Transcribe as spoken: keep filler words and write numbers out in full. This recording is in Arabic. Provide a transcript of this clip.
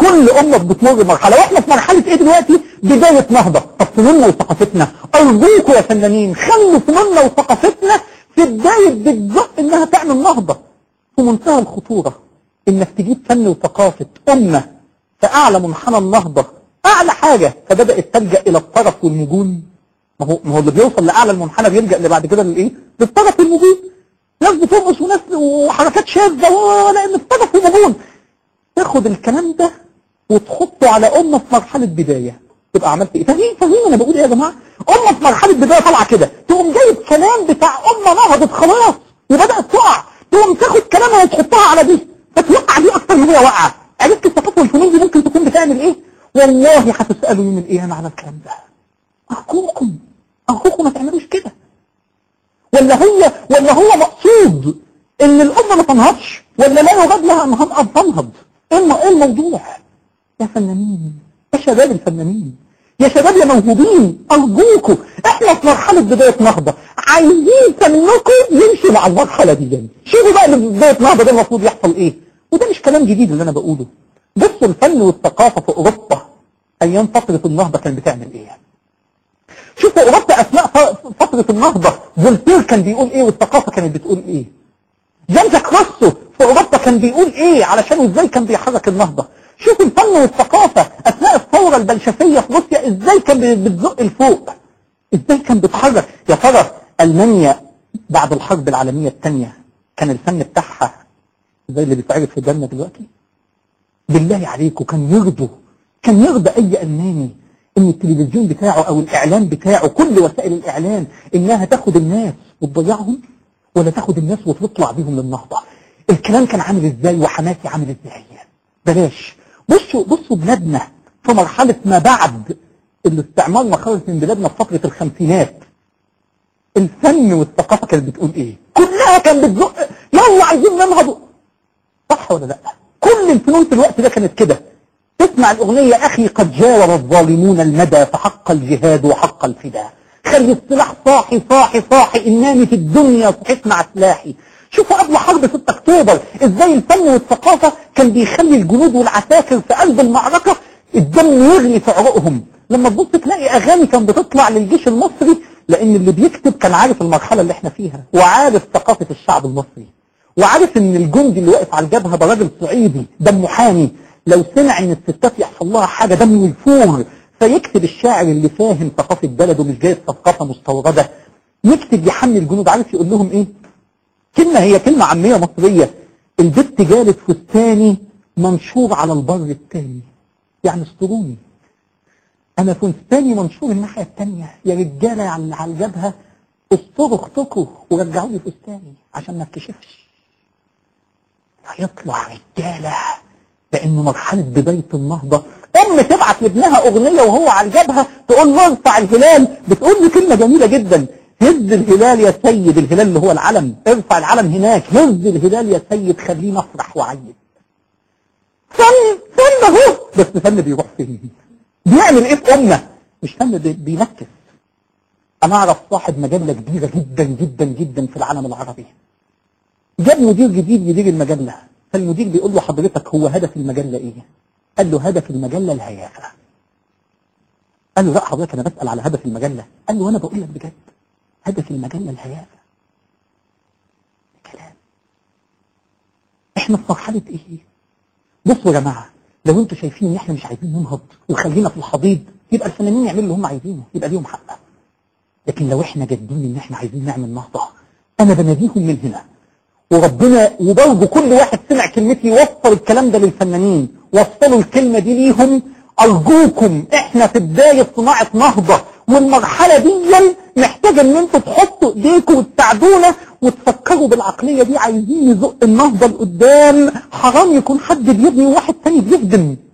كل امه بتمر بمرحله، واحنا في مرحله ايه دلوقتي؟ بدايه نهضه. طب فنوننا وثقافتنا، ارجوكم يا فنانين خلوا فنوننا وثقافتنا في بدايه بتزق انها تعمل نهضه. في منتهى الخطوره انك تجيب فن وثقافه امه في اعلى منحنى النهضه، اعلى حاجه، فبدات تلجا الى الطرف والمجون. ما هو ما هو اللي بيوصل لاعلى المنحنى بيلجا اللي بعد كده للايه؟ للطرف والمجون. ناس بترقص وناس وحركات شاذه لان الطرف والمجون. تاخد الكلام ده وتحطه على امه في مرحله بدايه، تبقى عملت ايه؟ فاهمين فاهمين انا بقول ايه يا جماعه؟ امه في مرحله بدايه طالعه كده، تقوم جايب كلام بتاع امه نهضت خلاص وبدات تقع، تقوم تاخد كلامها وتحطها على دي، فتوقع دي اكتر من هي واقعه. عرفت الثقافه والفنون دي ممكن تكون بتعمل ايه؟ والله هتسالوا يوم القيامه على الكلام ده. ارجوكم ارجوكم ما تعملوش كده. ولا هي ولا هو مقصود ان الامه ما تنهضش، ولا لا يراد لها ان تنهض؟ ايه الموضوع يا فنانين، يا شباب الفنانين، يا شباب يا موهوبين؟ ارجوكم احنا في مرحله بدايه نهضه، عايزين فنكم يمشي مع المرحله دي جدا. شوفوا بقى اللي بدايه نهضه ده المفروض يحصل ايه، وده مش كلام جديد اللي انا بقوله. بصوا الفن والثقافه في اوروبا ايام فتره النهضه كان بتعمل ايه. شوفوا اوروبا اثناء فتره النهضه فولتير كان بيقول ايه والثقافه كانت بتقول ايه. جان جاك روسو في اوروبا كان بيقول ايه علشان ازاي كان بيحرك النهضه. شوفوا الفن والثقافه اثناء الثوره البلشفيه في روسيا ازاي كان بتزق لفوق، ازاي كان بتحرك. يا ترى المانيا بعد الحرب العالميه الثانيه كان الفن بتاعها زي اللي بيتعرض في الجنه دلوقتي؟ بالله عليكم كان يرضوا كان يرضى اي الماني ان التلفزيون بتاعه او الاعلام بتاعه كل وسائل الاعلام انها تاخد الناس وتضيعهم، ولا تاخد الناس وتطلع بيهم للنهضه؟ الكلام كان عامل ازاي وحماسي عامل ازاي؟ بلاش. بصوا بصوا بلادنا في مرحله ما بعد الاستعمار ما خرج من بلادنا في فتره الخمسينات، الفن والثقافه كانت بتقول ايه؟ كلها كانت بتزق يلا عايزين ننهض، صح ولا لا؟ كل الفنون في الوقت ده كانت كده. تسمع الاغنيه اخي قد جاور الظالمون المدى فحق الجهاد وحق الفداء، خلي السلاح صاحي صاحي صاحي انني في الدنيا صحيت مع سلاحي. شوفوا قبل حرب ستة اكتوبر ازاي الفن والثقافه كان بيخلي الجنود والعساكر في قلب المعركه الدم يغلي في عروقهم. لما تبص تلاقي اغاني كان بتطلع للجيش المصري، لان اللي بيكتب كان عارف المرحله اللي احنا فيها وعارف ثقافه الشعب المصري، وعارف ان الجندي اللي واقف على الجبهه ده راجل صعيدي دمه حامي، لو سمع ان الستات يحصل لها حاجه دمه يفور، فيكتب الشاعر اللي فاهم ثقافه بلده مش جايب ثقافه مستورده، يكتب يحمي الجنود. عارف يقول لهم ايه؟ كلمه هي كلمه عاميه مصريه، البت جالت فستاني منشور على البر التاني، يعني استروني انا فستاني منشور الناحيه الثانيه، يا رجاله على الجبهه استروا اختكم ورجعوا لي فستاني عشان ما اتكشفش. هيطلع رجاله، لان مرحله بدايه النهضه ام تبعت لابنها اغنيه وهو على الجبهه تقول له ارفع الهلال، بتقول له كلمه جميله جدا، هز الهلال يا سيد، الهلال اللي هو العلم، ارفع العلم هناك، هز الهلال يا سيد خلينا افرح وعيد. فن فن اهو، بس فن بيروح فين؟ بيعمل ايه في امه؟ مش فن بينكس. انا اعرف صاحب مجله كبيره جدا جدا جدا في العالم العربي، جاب مدير جديد يدير المجله، فالمدير بيقول له حضرتك هو هدف المجله ايه؟ قال له هدف المجله الهيافه. قال له لا حضرتك انا بسال على هدف المجله. قال له انا بقول لك بجد هدف المجله الهيافه. كلام. احنا في مرحله ايه؟ بصوا يا جماعه، لو انتوا شايفين ان احنا مش عايزين ننهض وخلينا في الحضيض، يبقى الفنانين يعملوا اللي هم عايزينه، يبقى ليهم حق. لكن لو احنا جادين ان احنا عايزين نعمل نهضه، انا بناديهم من هنا، وربنا وبرضه كل واحد سمع كلمتي وصل الكلام ده للفنانين، وصلوا الكلمه دي ليهم. ارجوكم احنا في بدايه صناعه نهضه، والمرحله دي محتاجه ان انتوا تحطوا ايديكم وتساعدونا وتفكروا بالعقليه دي. عايزين نزق النهضه لقدام، حرام يكون حد بيبني وواحد تاني بيهدم.